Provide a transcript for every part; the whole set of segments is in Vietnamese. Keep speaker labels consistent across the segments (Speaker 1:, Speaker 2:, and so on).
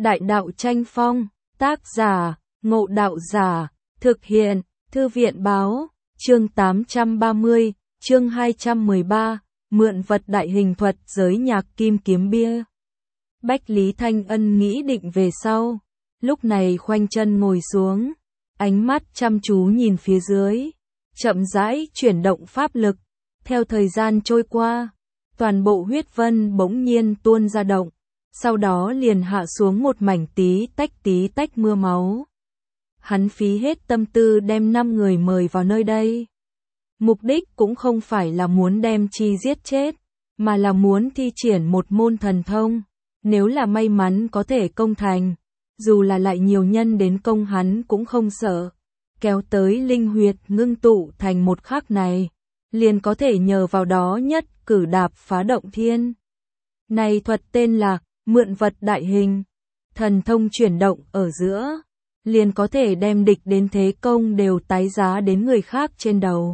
Speaker 1: Đại đạo tranh phong, tác giả, Ngộ Đạo Giả, thực hiện, Thư viện báo, chương 830, chương 213, mượn vật đại hình thuật giới nhạc kim kiếm bia. Bách Lý Thanh Ân nghĩ định về sau, lúc này khoanh chân ngồi xuống, ánh mắt chăm chú nhìn phía dưới, chậm rãi chuyển động pháp lực. Theo thời gian trôi qua, toàn bộ huyết vân bỗng nhiên tuôn ra động, sau đó liền hạ xuống một mảnh tí tách mưa máu. Hắn phí hết tâm tư đem 5 người mời vào nơi đây. Mục đích cũng không phải là muốn đem chi giết chết, mà là muốn thi triển một môn thần thông. Nếu là may mắn có thể công thành, dù là lại nhiều nhân đến công hắn cũng không sợ. Kéo tới linh huyệt ngưng tụ thành một khắc này, liền có thể nhờ vào đó nhất cử đạp phá động thiên. Này thuật tên là mượn vật đại hình, thần thông chuyển động ở giữa, liền có thể đem địch đến thế công đều tái giá đến người khác trên đầu.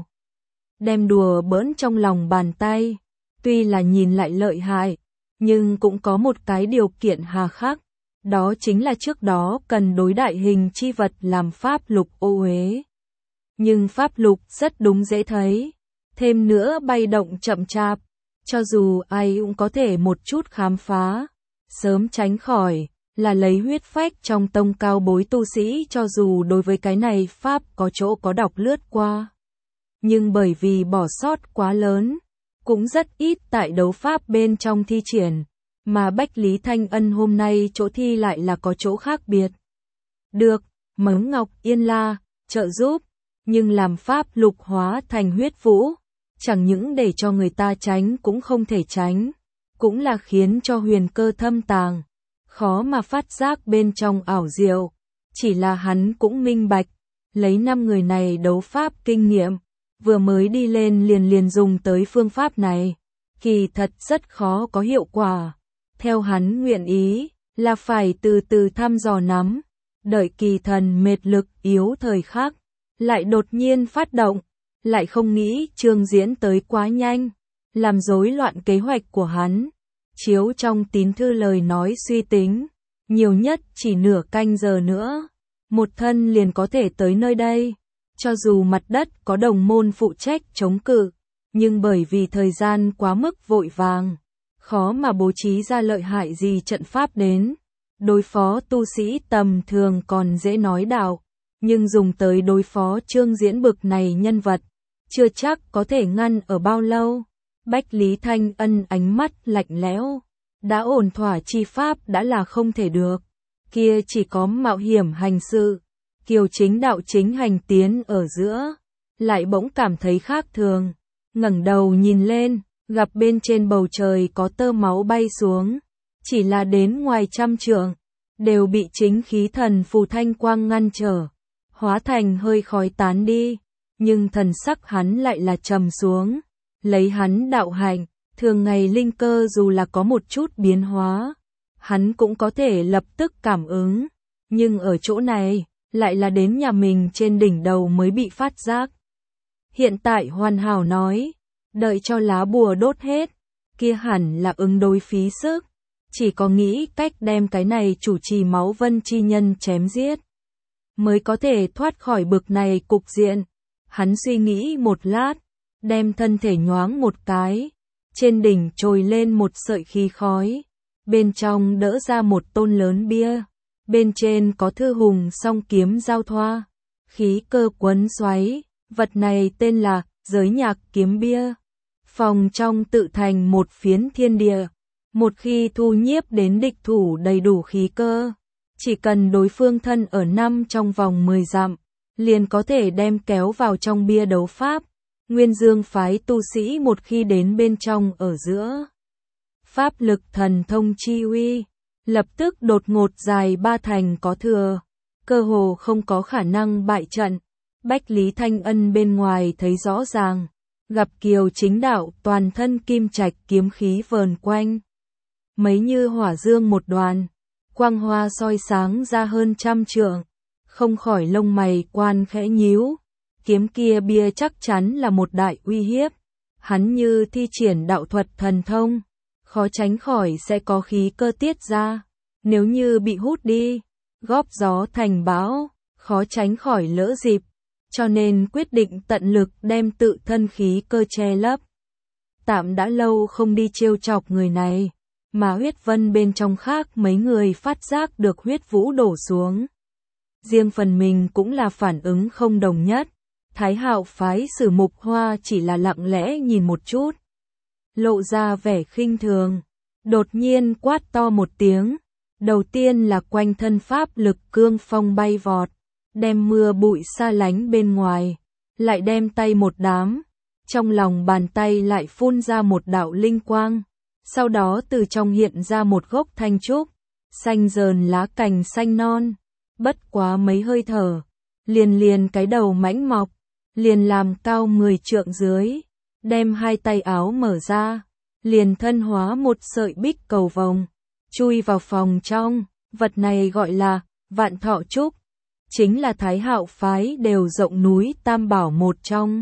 Speaker 1: Đem đùa bỡn trong lòng bàn tay, tuy là nhìn lại lợi hại, nhưng cũng có một cái điều kiện hà khắc, đó chính là trước đó cần đối đại hình chi vật làm pháp lục ô uế. Nhưng pháp lục rất đúng dễ thấy, thêm nữa bay động chậm chạp, cho dù ai cũng có thể một chút khám phá, sớm tránh khỏi, là lấy huyết phách trong tông cao bối tu sĩ cho dù đối với cái này pháp có chỗ có đọc lướt qua. Nhưng bởi vì bỏ sót quá lớn, cũng rất ít tại đấu pháp bên trong thi triển, mà Bách Lý Thanh Ân hôm nay chỗ thi lại là có chỗ khác biệt. Được, Mấm Ngọc Yên La, trợ giúp, nhưng làm pháp lục hóa thành huyết vũ, chẳng những để cho người ta tránh cũng không thể tránh, cũng là khiến cho huyền cơ thâm tàng, khó mà phát giác bên trong ảo diệu. Chỉ là hắn cũng minh bạch, lấy 5 người này đấu pháp kinh nghiệm, vừa mới đi lên liền dùng tới phương pháp này, kỳ thật rất khó có hiệu quả. Theo hắn nguyện ý, là phải từ từ thăm dò nắm, đợi kỳ thần mệt lực yếu thời khắc, lại đột nhiên phát động, lại không nghĩ chương diễn tới quá nhanh, làm rối loạn kế hoạch của hắn. Chiếu trong tín thư lời nói suy tính, nhiều nhất chỉ nửa canh giờ nữa, một thân liền có thể tới nơi đây. Cho dù mặt đất có đồng môn phụ trách chống cự, nhưng bởi vì thời gian quá mức vội vàng, khó mà bố trí ra lợi hại gì trận pháp đến. Đối phó tu sĩ tầm thường còn dễ nói đạo, nhưng dùng tới đối phó Trương Diễn bực này nhân vật, chưa chắc có thể ngăn ở bao lâu. Bách Lý Thanh Ân ánh mắt lạnh lẽo, đã ổn thỏa chi pháp đã là không thể được, kia chỉ có mạo hiểm hành sự. Kiều chính đạo chính hành tiến ở giữa, lại bỗng cảm thấy khác thường, ngẩng đầu nhìn lên, gặp bên trên bầu trời có tơ máu bay xuống, chỉ là đến ngoài 100 trượng, đều bị chính khí thần phù thanh quang ngăn trở, hóa thành hơi khói tán đi, nhưng thần sắc hắn lại là trầm xuống, lấy hắn đạo hạnh, thường ngày linh cơ dù là có một chút biến hóa, hắn cũng có thể lập tức cảm ứng, nhưng ở chỗ này, lại là đến nhà mình trên đỉnh đầu mới bị phát giác. Hiện tại hoàn hảo nói, đợi cho lá bùa đốt hết, kia hẳn là ứng đối phí sức, chỉ có nghĩ cách đem cái này chủ trì máu vân chi nhân chém giết, mới có thể thoát khỏi bực này cục diện. Hắn suy nghĩ một lát, đem thân thể nhoáng một cái, trên đỉnh trồi lên một sợi khí khói, bên trong đỡ ra một tôn lớn bia. Bên trên có thư hùng song kiếm giao thoa, khí cơ quấn xoáy, vật này tên là giới nhạc kiếm bia. Phòng trong tự thành một phiến thiên địa, một khi thu nhiếp đến địch thủ đầy đủ khí cơ, chỉ cần đối phương thân ở 5 trong vòng 10 dặm, liền có thể đem kéo vào trong bia đấu pháp. Nguyên Dương phái tu sĩ một khi đến bên trong ở giữa, pháp lực thần thông chi uy lập tức đột ngột dài 3 thành có thừa, cơ hồ không có khả năng bại trận. Bách Lý Thanh Ân bên ngoài thấy rõ ràng, gặp Kiều chính đạo toàn thân kim trạch kiếm khí vờn quanh, mấy như hỏa dương một đoàn, quang hoa soi sáng ra hơn 100 trượng, không khỏi lông mày quan khẽ nhíu, kiếm kia bia chắc chắn là một đại uy hiếp, hắn như thi triển đạo thuật thần thông, khó tránh khỏi sẽ có khí cơ tiết ra. nếu như bị hút đi, góp gió thành bão, khó tránh khỏi lỡ dịp, cho nên quyết định tận lực đem tự thân khí cơ che lấp. Tạm đã lâu không đi trêu chọc người này, mà huyết vân bên trong khác mấy người phát giác được huyết vũ đổ xuống. Riêng phần mình cũng là phản ứng không đồng nhất. Thái Hạo phái Sử Mục Hoa chỉ là lặng lẽ nhìn một chút, lộ ra vẻ khinh thường, đột nhiên quát to một tiếng. Đầu tiên là quanh thân pháp lực cương phong bay vọt, đem mưa bụi xa lánh bên ngoài, lại đem tay một đám, trong lòng bàn tay lại phun ra một đạo linh quang, sau đó từ trong hiện ra một gốc thanh trúc, xanh rờn lá cành xanh non, bất quá mấy hơi thở, liền cái đầu mãnh mọc, liền làm cao 10 trượng dưới, đem hai tay áo mở ra, liền thân hóa một sợi bích cầu vồng, chui vào phòng trong. Vật này gọi là Vạn Thọ Trúc, chính là Thái Hạo phái đều rộng núi tam bảo một trong.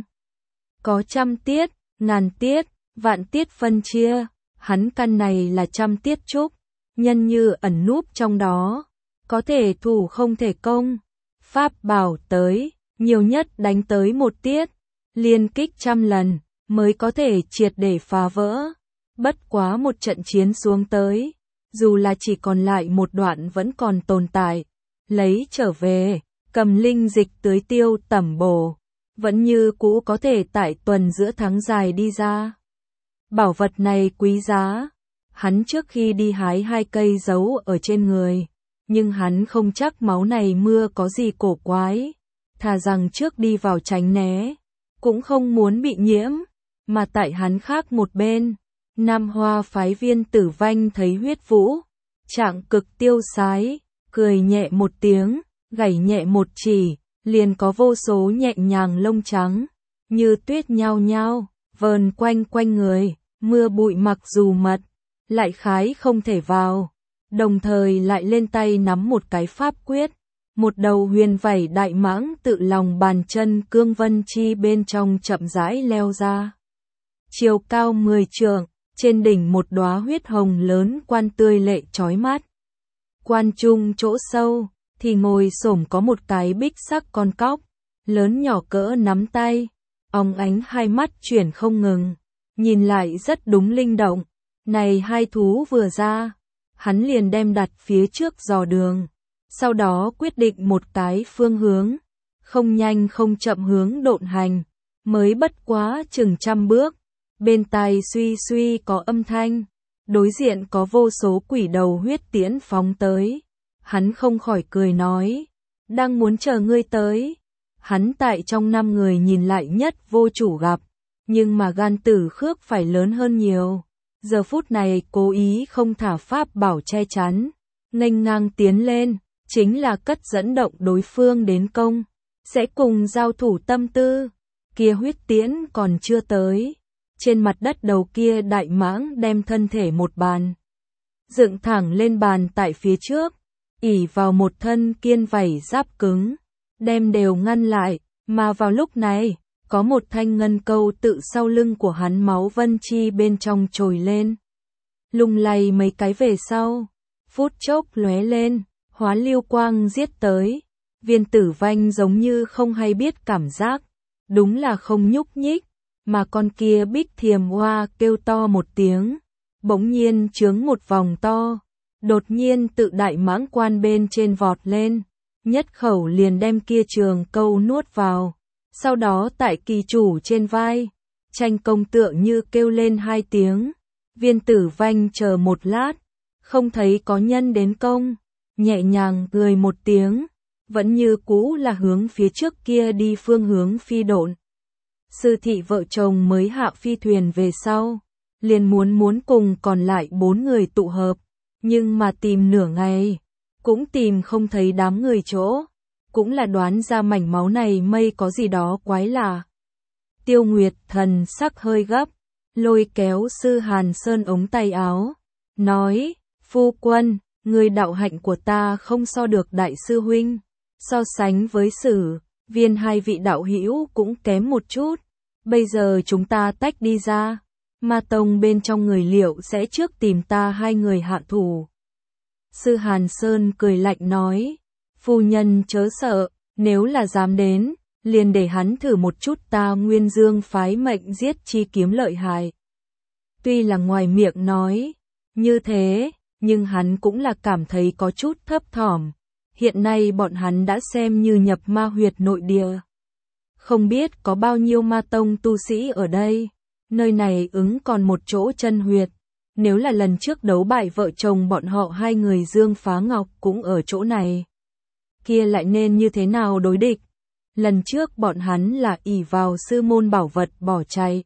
Speaker 1: Có 100 tiết, 1000 tiết, vạn tiết phân chia, hắn căn này là 100 tiết trúc, nhân như ẩn núp trong đó, có thể thủ không thể công. Pháp bảo tới, nhiều nhất đánh tới 1 tiết, liên kích 100 lần, mới có thể triệt để phá vỡ. Bất quá một trận chiến xuống tới, dù là chỉ còn lại một đoạn vẫn còn tồn tại, lấy trở về, cầm linh dịch tưới tiêu tẩm bổ, vẫn như cũ có thể tại tuần giữa tháng dài đi ra. Bảo vật này quý giá, hắn trước khi đi hái 2 cây giấu ở trên người, nhưng hắn không chắc máu này mưa có gì cổ quái, thà rằng trước đi vào tránh né, cũng không muốn bị nhiễm, mà tại hắn khác một bên. Nam Hoa phái Viên Tử Vanh thấy huyết vũ, trạng cực tiêu sái, cười nhẹ một tiếng, gảy nhẹ một chỉ, liền có vô số nhẹ nhàng lông trắng, như tuyết nhao nhao, vờn quanh quanh người, mưa bụi mặc dù mật, lại khái không thể vào, đồng thời lại lên tay nắm một cái pháp quyết, một đầu huyền vảy đại mãng tự lòng bàn chân cương vân chi bên trong chậm rãi leo ra. Chiều cao 10 trượng, trên đỉnh một đóa huyết hồng lớn quan tươi lệ chói mắt. Quan trung chỗ sâu, thì ngồi xổm có một cái bích sắc con cóc, lớn nhỏ cỡ nắm tay, óng ánh hai mắt chuyển không ngừng, nhìn lại rất đúng linh động. Này hai thú vừa ra, hắn liền đem đặt phía trước dò đường, sau đó quyết định một cái phương hướng, không nhanh không chậm hướng độn hành, mới bất quá chừng 100 bước. Bên tai suy suy có âm thanh, đối diện có vô số quỷ đầu huyết tiễn phóng tới. Hắn không khỏi cười nói, đang muốn chờ ngươi tới. Hắn tại trong 5 người nhìn lại nhất vô chủ gặp, nhưng mà gan tử khước phải lớn hơn nhiều. Giờ phút này cố ý không thả pháp bảo che chắn, nghênh ngang tiến lên, chính là cất dẫn động đối phương đến công, sẽ cùng giao thủ tâm tư. Kia huyết tiễn còn chưa tới. Trên mặt đất đầu kia đại mãng đem thân thể một bàn, dựng thẳng lên bàn tại phía trước, ỉ vào một thân kiên vảy giáp cứng, đem đều ngăn lại, mà vào lúc này, có một thanh ngân câu tự sau lưng của hắn máu vân chi bên trong trồi lên. Lung lay mấy cái về sau, phút chốc lóe lên, hóa lưu quang giết tới. Viên Tử Vanh giống như không hay biết cảm giác, đúng là không nhúc nhích. Mà con kia bích thiềm hoa kêu to một tiếng, bỗng nhiên chướng một vòng to, đột nhiên tự đại mãng quan bên trên vọt lên, nhất khẩu liền đem kia trường câu nuốt vào, sau đó tại kỳ chủ trên vai, tranh công tựa như kêu lên 2 tiếng. Viên Tử Vanh chờ một lát, không thấy có nhân đến công, nhẹ nhàng cười một tiếng, vẫn như cũ là hướng phía trước kia đi phương hướng phi độn. Sư thị vợ chồng mới hạ phi thuyền về sau, liền muốn cùng còn lại 4 người tụ hợp, nhưng mà tìm nửa ngày, cũng tìm không thấy đám người chỗ, cũng là đoán ra mảnh máu này mây có gì đó quái lạ. Tiêu Nguyệt thần sắc hơi gấp, lôi kéo Sư Hàn Sơn ống tay áo, nói, phu quân, người đạo hạnh của ta không so được đại sư huynh, so sánh với Sử, Viên 2 vị đạo hữu cũng kém một chút. Bây giờ chúng ta tách đi ra, Ma Tông bên trong người liệu sẽ trước tìm ta 2 người hạ thủ. Sư Hàn Sơn cười lạnh nói, phu nhân chớ sợ, nếu là dám đến, liền để hắn thử một chút ta Nguyên Dương phái mệnh giết chi kiếm lợi hại. Tuy là ngoài miệng nói như thế, nhưng hắn cũng là cảm thấy có chút thấp thỏm. Hiện nay bọn hắn đã xem như nhập ma huyệt nội địa. Không biết có bao nhiêu ma tông tu sĩ ở đây. Nơi này ứng còn một chỗ chân huyệt. Nếu là lần trước đấu bại vợ chồng bọn họ hai người Dương Phá Ngọc cũng ở chỗ này, kia lại nên như thế nào đối địch? Lần trước bọn hắn là ỷ vào sư môn bảo vật bỏ chạy.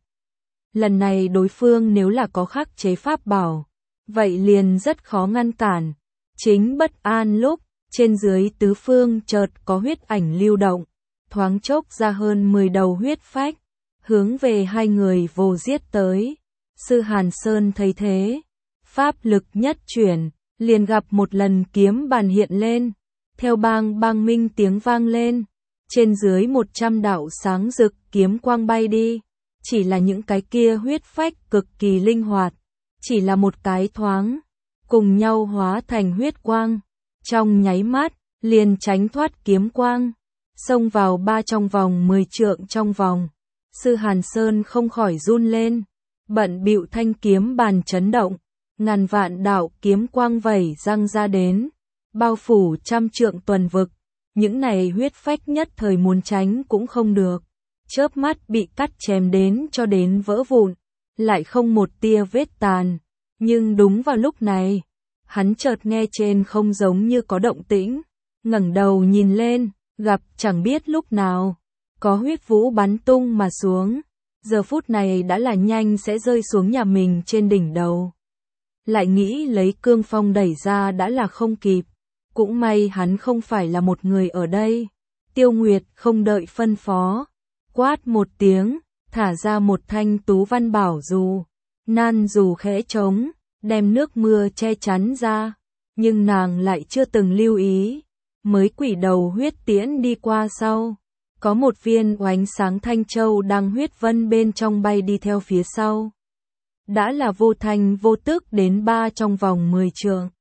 Speaker 1: Lần này đối phương nếu là có khắc chế pháp bảo, vậy liền rất khó ngăn cản. Chính bất an lúc, trên dưới tứ phương chợt có huyết ảnh lưu động, thoáng chốc ra hơn 10 đầu huyết phách, hướng về hai người vồ giết tới. Sư Hàn Sơn thấy thế, pháp lực nhất chuyển, liền gặp một lần kiếm bàn hiện lên, theo bang bang minh tiếng vang lên, trên dưới 100 đạo sáng rực kiếm quang bay đi, chỉ là những cái kia huyết phách cực kỳ linh hoạt, chỉ là một cái thoáng, cùng nhau hóa thành huyết quang, trong nháy mắt, liền tránh thoát kiếm quang, xông vào ba trong vòng 10 trượng trong vòng. Sư Hàn Sơn không khỏi run lên, bận bịu thanh kiếm bàn chấn động, ngàn vạn đạo kiếm quang vẩy răng ra đến, bao phủ trăm trượng tuần vực, những này huyết phách nhất thời muốn tránh cũng không được, chớp mắt bị cắt chém đến cho đến vỡ vụn, lại không một tia vết tàn, nhưng đúng vào lúc này, hắn chợt nghe trên không giống như có động tĩnh, ngẩng đầu nhìn lên, gặp chẳng biết lúc nào, có huyết vũ bắn tung mà xuống. Giờ phút này đã là nhanh sẽ rơi xuống nhà mình trên đỉnh đầu. Lại nghĩ lấy cương phong đẩy ra đã là không kịp. Cũng may hắn không phải là một người ở đây. Tiêu Nguyệt không đợi phân phó. Quát một tiếng, thả ra một thanh tú văn bảo dù. Nan dù khẽ trống, đem nước mưa che chắn ra. Nhưng nàng lại chưa từng lưu ý. Mới quỷ đầu huyết tiễn đi qua sau. Có một viên oánh sáng thanh châu đang huyết vân bên trong bay đi theo phía sau. Đã là vô thanh vô tức đến ba trong vòng 10 trượng.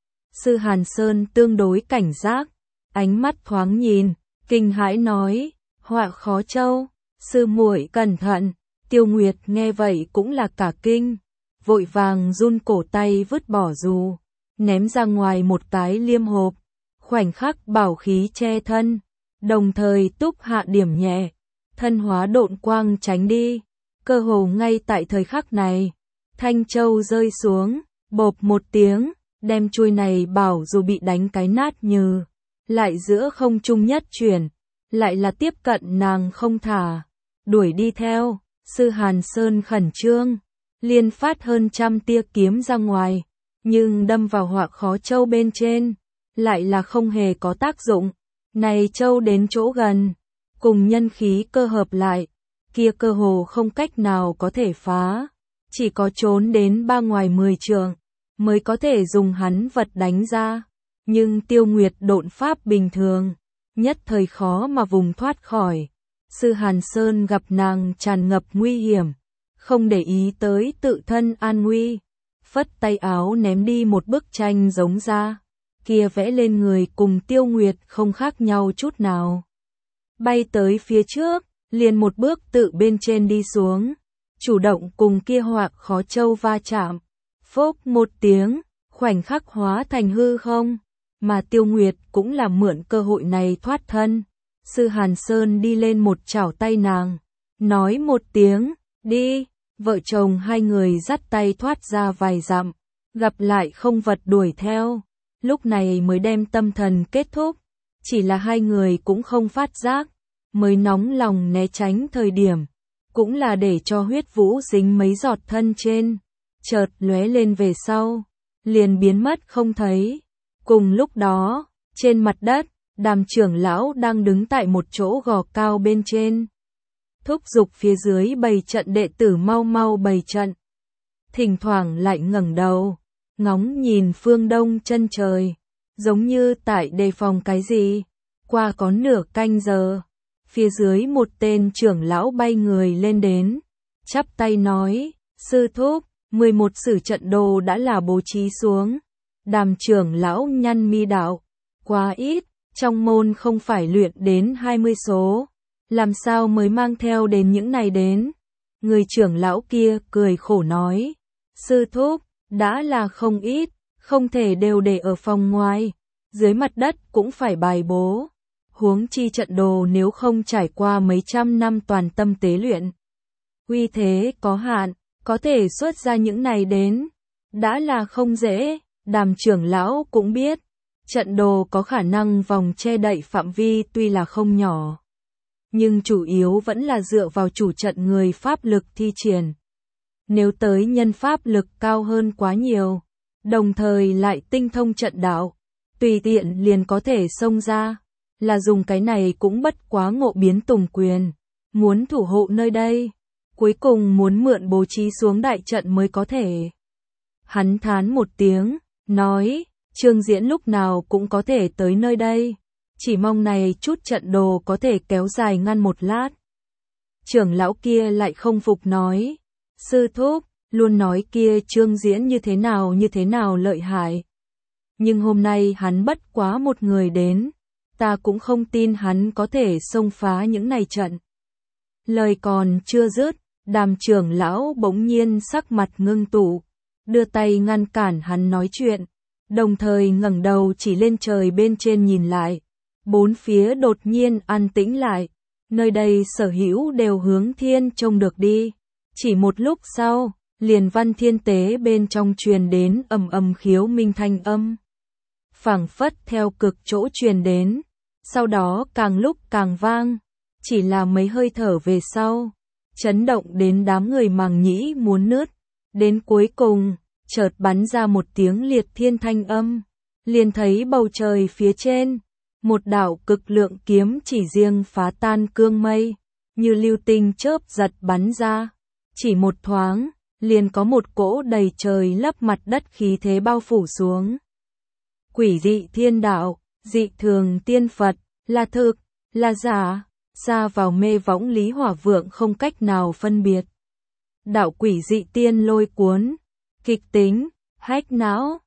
Speaker 1: Sư Hàn Sơn tương đối cảnh giác, ánh mắt thoáng nhìn, kinh hãi nói, họa khó châu, sư muội cẩn thận. Tiêu Nguyệt nghe vậy cũng là cả kinh, vội vàng run cổ tay vứt bỏ dù, ném ra ngoài một cái liêm hộp, khoảnh khắc bảo khí che thân. Đồng thời túc hạ điểm nhẹ, thân hóa độn quang tránh đi, cơ hồ ngay tại thời khắc này, thanh châu rơi xuống, bộp một tiếng, đem chuôi này bảo dù bị đánh cái nát như, lại giữa không trung nhất chuyển, lại là tiếp cận nàng không thả, đuổi đi theo, sư Hàn Sơn khẩn trương, liên phát hơn trăm tia kiếm ra ngoài, nhưng đâm vào họa khó châu bên trên, lại là không hề có tác dụng. Này châu đến chỗ gần, cùng nhân khí cơ hợp lại, kia cơ hồ không cách nào có thể phá, chỉ có trốn đến ba ngoài 10 trượng, mới có thể dùng hắn vật đánh ra, nhưng Tiêu Nguyệt độn pháp bình thường, nhất thời khó mà vùng thoát khỏi. Sư Hàn Sơn gặp nàng tràn ngập nguy hiểm, không để ý tới tự thân an nguy, phất tay áo ném đi một bức tranh giống ra. Kia vẽ lên người cùng Tiêu Nguyệt không khác nhau chút nào. Bay tới phía trước, liền một bước tự bên trên đi xuống, chủ động cùng kia họa khó châu va chạm. Phốc một tiếng, khoảnh khắc hóa thành hư không, mà Tiêu Nguyệt cũng là mượn cơ hội này thoát thân. Sư Hàn Sơn đi lên một chảo tay nàng, nói một tiếng, đi, vợ chồng hai người dắt tay thoát ra vài dặm, gặp lại không vật đuổi theo. Lúc này mới đem tâm thần kết thúc, chỉ là hai người cũng không phát giác, mới nóng lòng né tránh thời điểm, cũng là để cho huyết vũ dính mấy giọt thân trên, chợt lóe lên về sau, liền biến mất không thấy. Cùng lúc đó, trên mặt đất, Đàm trưởng lão đang đứng tại một chỗ gò cao bên trên, thúc giục phía dưới bày trận đệ tử mau mau bày trận. Thỉnh thoảng lại ngẩng đầu, ngóng nhìn phương đông chân trời, giống như tại đề phòng cái gì. Qua có nửa canh giờ, phía dưới một tên trưởng lão bay người lên đến, chắp tay nói, sư thúc, 11 sử trận đồ đã là bố trí xuống, Đàm trưởng lão nhăn mi đạo, quá ít, trong môn không phải luyện đến 20 số, làm sao mới mang theo đến những này đến. Người trưởng lão kia cười khổ nói, sư thúc, đã là không ít, không thể đều để ở phòng ngoài, dưới mặt đất cũng phải bài bố. Huống chi trận đồ nếu không trải qua mấy trăm năm toàn tâm tế luyện. Uy thế có hạn, có thể xuất ra những này đến, đã là không dễ. Đàm trưởng lão cũng biết, trận đồ có khả năng vòng che đậy phạm vi tuy là không nhỏ, nhưng chủ yếu vẫn là dựa vào chủ trận người pháp lực thi triển. Nếu tới nhân pháp lực cao hơn quá nhiều, đồng thời lại tinh thông trận đạo, tùy tiện liền có thể xông ra, là dùng cái này cũng bất quá Ngộ biến Tùng quyền, muốn thủ hộ nơi đây, cuối cùng muốn mượn bố trí xuống đại trận mới có thể. Hắn thán một tiếng, nói, Trương Diễn lúc nào cũng có thể tới nơi đây, chỉ mong này chút trận đồ có thể kéo dài ngăn một lát. Trưởng lão kia lại không phục nói, sư thúc, luôn nói kia Trương Diễn như thế nào lợi hại. Nhưng hôm nay hắn bất quá một người đến, ta cũng không tin hắn có thể xông phá những này trận. Lời còn chưa dứt, Đàm trưởng lão bỗng nhiên sắc mặt ngưng tụ, đưa tay ngăn cản hắn nói chuyện, đồng thời ngẩng đầu chỉ lên trời bên trên nhìn lại. Bốn phía đột nhiên an tĩnh lại, nơi đây sở hữu đều hướng thiên trông được đi. Chỉ một lúc sau, liền văn thiên tế bên trong truyền đến ầm ầm khiếu minh thanh âm. Phảng phất theo cực chỗ truyền đến, sau đó càng lúc càng vang, chỉ là mấy hơi thở về sau, chấn động đến đám người màng nhĩ muốn nứt, đến cuối cùng, chợt bắn ra một tiếng liệt thiên thanh âm, liền thấy bầu trời phía trên, một đạo cực lượng kiếm chỉ riêng phá tan cương mây, như lưu tinh chớp giật bắn ra, chỉ một thoáng, liền có một cỗ đầy trời lấp mặt đất khí thế bao phủ xuống. Quỷ dị thiên đạo, dị thường tiên Phật, là thực, là giả, xa vào mê võng Lý Hỏa Vượng không cách nào phân biệt. Đạo quỷ dị tiên lôi cuốn, kịch tính, hách não,